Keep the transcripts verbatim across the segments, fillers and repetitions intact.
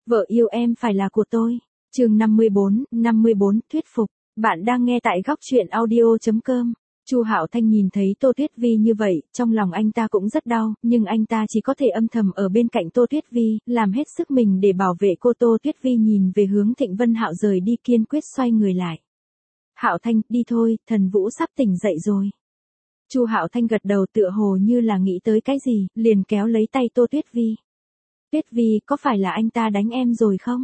Vợ yêu em phải là của tôi. Chương năm mươi bốn, năm mươi bốn, thuyết phục. Bạn đang nghe tại góc truyện audio chấm com. Chu Hạo Thanh nhìn thấy Tô Tuyết Vi như vậy, trong lòng anh ta cũng rất đau, nhưng anh ta chỉ có thể âm thầm ở bên cạnh Tô Tuyết Vi, làm hết sức mình để bảo vệ cô. Tô Tuyết Vi nhìn về hướng Thịnh Vân Hạo rời đi, kiên quyết xoay người lại. Hạo Thanh, đi thôi, thần Vũ sắp tỉnh dậy rồi. Chu Hạo Thanh gật đầu, tựa hồ như là nghĩ tới cái gì, liền kéo lấy tay Tô Tuyết Vi. Tuyết Vi, có phải là anh ta đánh em rồi không?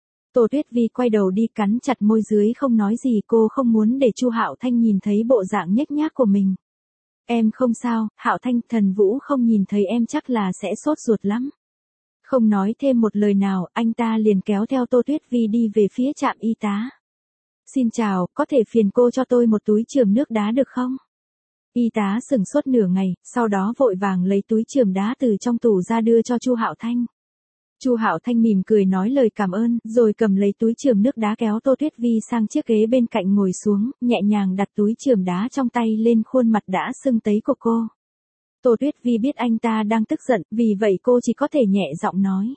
Tô Tuyết Vi quay đầu đi, cắn chặt môi dưới không nói gì, cô không muốn để Chu Hạo Thanh nhìn thấy bộ dạng nhếch nhác của mình. Em không sao, Hạo Thanh, thần Vũ không nhìn thấy em chắc là sẽ sốt ruột lắm. Không nói thêm một lời nào, anh ta liền kéo theo Tô Tuyết Vi đi về phía trạm y tá. Xin chào, có thể phiền cô cho tôi một túi chườm nước đá được không? Y tá sửng sốt nửa ngày, sau đó vội vàng lấy túi chườm đá từ trong tủ ra đưa cho Chu Hạo Thanh. Chu Hạo Thanh mỉm cười nói lời cảm ơn, rồi cầm lấy túi chườm nước đá kéo Tô Tuyết Vi sang chiếc ghế bên cạnh ngồi xuống, nhẹ nhàng đặt túi chườm đá trong tay lên khuôn mặt đã sưng tấy của cô. Tô Tuyết Vi biết anh ta đang tức giận, vì vậy cô chỉ có thể nhẹ giọng nói.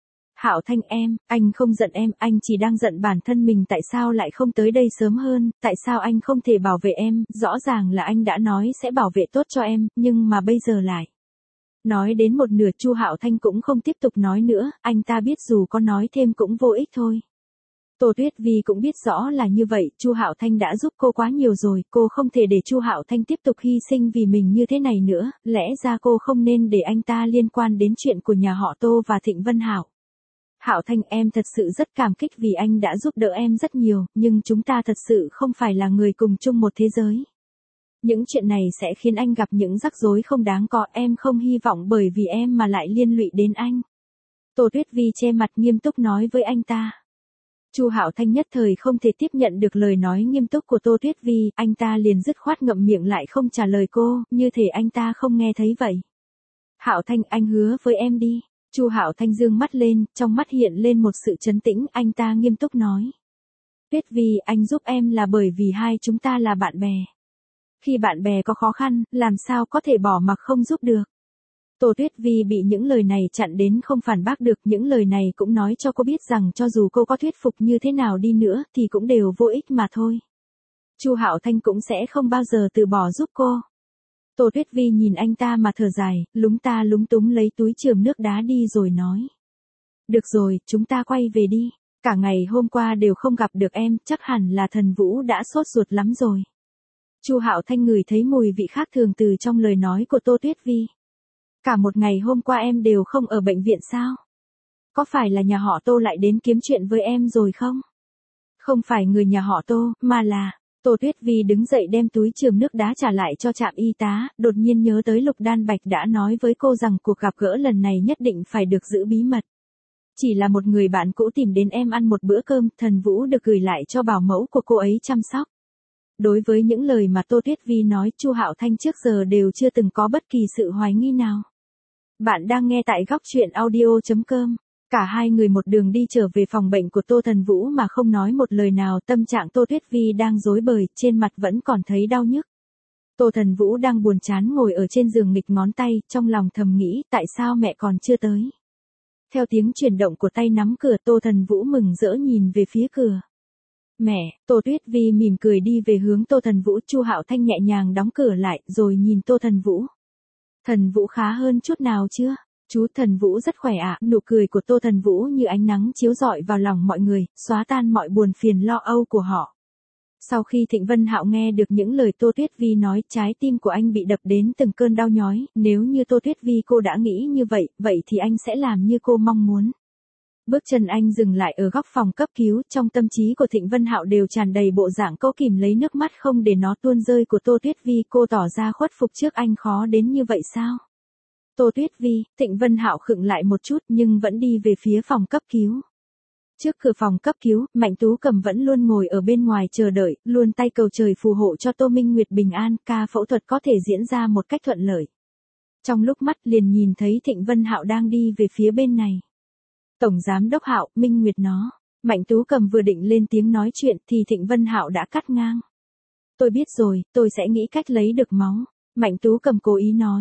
Hạo Thanh em, anh không giận em, anh chỉ đang giận bản thân mình, tại sao lại không tới đây sớm hơn, tại sao anh không thể bảo vệ em, rõ ràng là anh đã nói sẽ bảo vệ tốt cho em, nhưng mà bây giờ lại. Nói đến một nửa Chu Hạo Thanh cũng không tiếp tục nói nữa, anh ta biết dù có nói thêm cũng vô ích thôi. Tô Tuyết Vi cũng biết rõ là như vậy, Chu Hạo Thanh đã giúp cô quá nhiều rồi, cô không thể để Chu Hạo Thanh tiếp tục hy sinh vì mình như thế này nữa, lẽ ra cô không nên để anh ta liên quan đến chuyện của nhà họ Tô và Thịnh Vân Hạo. Hạo Thanh, em thật sự rất cảm kích vì anh đã giúp đỡ em rất nhiều, nhưng chúng ta thật sự không phải là người cùng chung một thế giới. Những chuyện này sẽ khiến anh gặp những rắc rối không đáng có, em không hy vọng bởi vì em mà lại liên lụy đến anh. Tô Tuyết Vi che mặt nghiêm túc nói với anh ta. Chu Hạo Thanh nhất thời không thể tiếp nhận được lời nói nghiêm túc của Tô Tuyết Vi, anh ta liền dứt khoát ngậm miệng lại không trả lời cô, như thể anh ta không nghe thấy vậy. Hạo Thanh, anh hứa với em đi. Chu Hạo Thanh dương mắt lên, trong mắt hiện lên một sự trấn tĩnh, anh ta nghiêm túc nói. Tuyết Vi, anh giúp em là bởi vì hai chúng ta là bạn bè. Khi bạn bè có khó khăn, làm sao có thể bỏ mặc không giúp được. Tô Tuyết Vi bị những lời này chặn đến không phản bác được, những lời này cũng nói cho cô biết rằng cho dù cô có thuyết phục như thế nào đi nữa thì cũng đều vô ích mà thôi. Chu Hạo Thanh cũng sẽ không bao giờ từ bỏ giúp cô. Tô Tuyết Vi nhìn anh ta mà thở dài, lúng ta lúng túng lấy túi chườm nước đá đi rồi nói. Được rồi, chúng ta quay về đi. Cả ngày hôm qua đều không gặp được em, chắc hẳn là thần Vũ đã sốt ruột lắm rồi. Chu Hạo Thanh ngửi thấy mùi vị khác thường từ trong lời nói của Tô Tuyết Vi. Cả một ngày hôm qua em đều không ở bệnh viện sao? Có phải là nhà họ Tô lại đến kiếm chuyện với em rồi không? Không phải người nhà họ Tô, mà là... Tô Tuyết Vi đứng dậy đem túi chườm nước đá trả lại cho trạm y tá, đột nhiên nhớ tới Lục Đan Bạch đã nói với cô rằng cuộc gặp gỡ lần này nhất định phải được giữ bí mật. Chỉ là một người bạn cũ tìm đến em ăn một bữa cơm, thần Vũ được gửi lại cho bảo mẫu của cô ấy chăm sóc. Đối với những lời mà Tô Tuyết Vi nói, Chu Hạo Thanh trước giờ đều chưa từng có bất kỳ sự hoài nghi nào. Bạn đang nghe tại góc truyện audio chấm com. Cả hai người một đường đi trở về phòng bệnh của Tô Thần Vũ mà không nói một lời nào, tâm trạng Tô Tuyết Vi đang rối bời, trên mặt vẫn còn thấy đau nhức. Tô Thần Vũ đang buồn chán ngồi ở trên giường nghịch ngón tay, trong lòng thầm nghĩ, tại sao mẹ còn chưa tới. Theo tiếng chuyển động của tay nắm cửa, Tô Thần Vũ mừng rỡ nhìn về phía cửa. Mẹ, Tô Tuyết Vi mỉm cười đi về hướng Tô Thần Vũ, Chu Hạo Thanh nhẹ nhàng đóng cửa lại, rồi nhìn Tô Thần Vũ. Thần Vũ khá hơn chút nào chưa? Chú Thần Vũ rất khỏe ạ, à. Nụ cười của Tô Thần Vũ như ánh nắng chiếu rọi vào lòng mọi người, xóa tan mọi buồn phiền lo âu của họ. Sau khi Thịnh Vân Hạo nghe được những lời Tô Tuyết Vi nói, trái tim của anh bị đập đến từng cơn đau nhói, nếu như Tô Tuyết Vi cô đã nghĩ như vậy, vậy thì anh sẽ làm như cô mong muốn. Bước chân anh dừng lại ở góc phòng cấp cứu, trong tâm trí của Thịnh Vân Hạo đều tràn đầy bộ dạng cố kìm lấy nước mắt không để nó tuôn rơi của Tô Tuyết Vi, cô tỏ ra khuất phục trước anh khó đến như vậy sao? Tô Tuyết Vi, Thịnh Vân Hạo khựng lại một chút nhưng vẫn đi về phía phòng cấp cứu. Trước cửa phòng cấp cứu, Mạnh Tú Cầm vẫn luôn ngồi ở bên ngoài chờ đợi, luôn tay cầu trời phù hộ cho Tô Minh Nguyệt bình an, ca phẫu thuật có thể diễn ra một cách thuận lợi. Trong lúc mắt liền nhìn thấy Thịnh Vân Hạo đang đi về phía bên này. Tổng giám đốc Hạo, Minh Nguyệt nó. Mạnh Tú Cầm vừa định lên tiếng nói chuyện thì Thịnh Vân Hạo đã cắt ngang. Tôi biết rồi, tôi sẽ nghĩ cách lấy được máu. Mạnh Tú Cầm cố ý nói.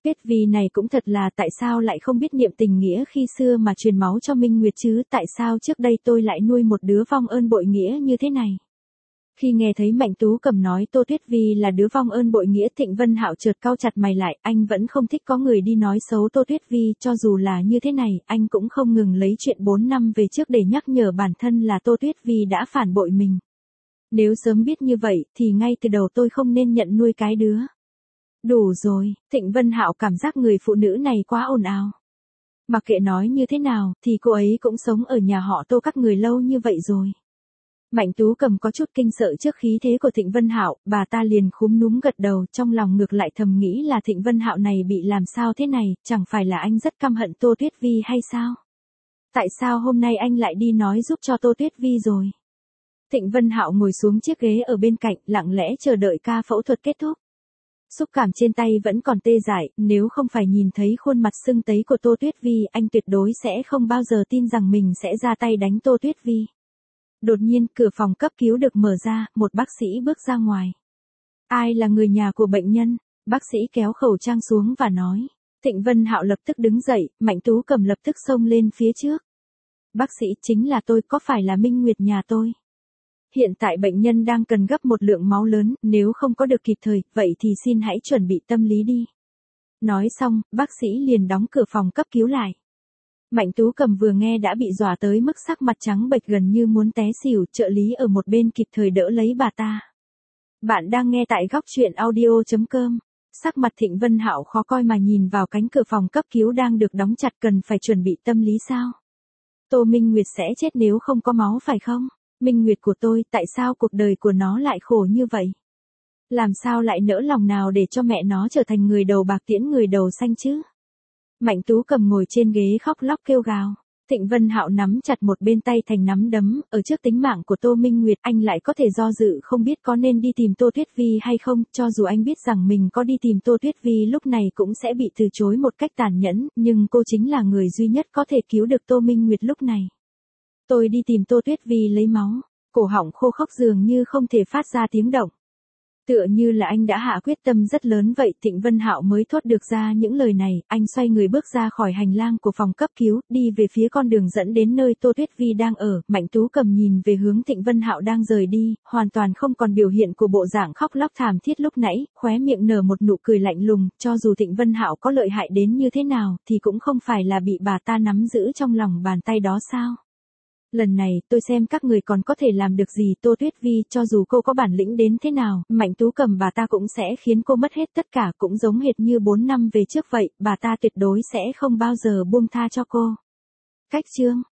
Tuyết Vi này cũng thật là tại sao lại không biết niệm tình nghĩa khi xưa mà truyền máu cho Minh Nguyệt chứ, tại sao trước đây tôi lại nuôi một đứa vong ơn bội nghĩa như thế này. Khi nghe thấy Mạnh Tú Cầm nói Tô Tuyết Vi là đứa vong ơn bội nghĩa, Thịnh Vân Hạo chợt cau chặt mày lại, anh vẫn không thích có người đi nói xấu Tô Tuyết Vi, cho dù là như thế này, anh cũng không ngừng lấy chuyện bốn năm về trước để nhắc nhở bản thân là Tô Tuyết Vi đã phản bội mình. Nếu sớm biết như vậy, thì ngay từ đầu tôi không nên nhận nuôi cái đứa. Đủ rồi, Thịnh Vân Hạo cảm giác người phụ nữ này quá ồn ào. Mặc kệ nói như thế nào, thì cô ấy cũng sống ở nhà họ Tô các người lâu như vậy rồi. Mạnh Tú Cầm có chút kinh sợ trước khí thế của Thịnh Vân Hạo, bà ta liền khúm núm gật đầu, trong lòng ngược lại thầm nghĩ là Thịnh Vân Hạo này bị làm sao thế này, chẳng phải là anh rất căm hận Tô Tuyết Vi hay sao? Tại sao hôm nay anh lại đi nói giúp cho Tô Tuyết Vi rồi? Thịnh Vân Hạo ngồi xuống chiếc ghế ở bên cạnh, lặng lẽ chờ đợi ca phẫu thuật kết thúc. Xúc cảm trên tay vẫn còn tê dại, nếu không phải nhìn thấy khuôn mặt sưng tấy của Tô Tuyết Vi, anh tuyệt đối sẽ không bao giờ tin rằng mình sẽ ra tay đánh Tô Tuyết Vi. Đột nhiên, cửa phòng cấp cứu được mở ra, một bác sĩ bước ra ngoài. Ai là người nhà của bệnh nhân? Bác sĩ kéo khẩu trang xuống và nói. Thịnh Vân Hạo lập tức đứng dậy, Mạnh Tú Cầm lập tức xông lên phía trước. Bác sĩ, chính là tôi, có phải là Minh Nguyệt nhà tôi? Hiện tại bệnh nhân đang cần gấp một lượng máu lớn, nếu không có được kịp thời, vậy thì xin hãy chuẩn bị tâm lý đi. Nói xong, bác sĩ liền đóng cửa phòng cấp cứu lại. Mạnh Tú Cầm vừa nghe đã bị dọa tới mức sắc mặt trắng bệch gần như muốn té xỉu, trợ lý ở một bên kịp thời đỡ lấy bà ta. Bạn đang nghe tại góc truyện audio chấm com. Sắc mặt Thịnh Vân Hạo khó coi mà nhìn vào cánh cửa phòng cấp cứu đang được đóng chặt, cần phải chuẩn bị tâm lý sao? Tô Minh Nguyệt sẽ chết nếu không có máu phải không? Minh Nguyệt của tôi, tại sao cuộc đời của nó lại khổ như vậy? Làm sao lại nỡ lòng nào để cho mẹ nó trở thành người đầu bạc tiễn người đầu xanh chứ? Mạnh Tú Cầm ngồi trên ghế khóc lóc kêu gào. Thịnh Vân Hạo nắm chặt một bên tay thành nắm đấm, ở trước tính mạng của Tô Minh Nguyệt, anh lại có thể do dự không biết có nên đi tìm Tô Tuyết Vi hay không, cho dù anh biết rằng mình có đi tìm Tô Tuyết Vi lúc này cũng sẽ bị từ chối một cách tàn nhẫn, nhưng cô chính là người duy nhất có thể cứu được Tô Minh Nguyệt lúc này. Tôi đi tìm Tô Tuyết Vi lấy máu, cổ họng khô khốc dường như không thể phát ra tiếng động. Tựa như là anh đã hạ quyết tâm rất lớn vậy, Thịnh Vân Hạo mới thốt được ra những lời này, anh xoay người bước ra khỏi hành lang của phòng cấp cứu, đi về phía con đường dẫn đến nơi Tô Tuyết Vi đang ở, Mạnh Tú Cầm nhìn về hướng Thịnh Vân Hạo đang rời đi, hoàn toàn không còn biểu hiện của bộ dạng khóc lóc thảm thiết lúc nãy, khóe miệng nở một nụ cười lạnh lùng, cho dù Thịnh Vân Hạo có lợi hại đến như thế nào, thì cũng không phải là bị bà ta nắm giữ trong lòng bàn tay đó sao? Lần này, tôi xem các người còn có thể làm được gì. Tô Tuyết Vi, cho dù cô có bản lĩnh đến thế nào, Mạnh Tú Cầm bà ta cũng sẽ khiến cô mất hết tất cả, cũng giống hệt như bốn năm về trước vậy, bà ta tuyệt đối sẽ không bao giờ buông tha cho cô. Cách chương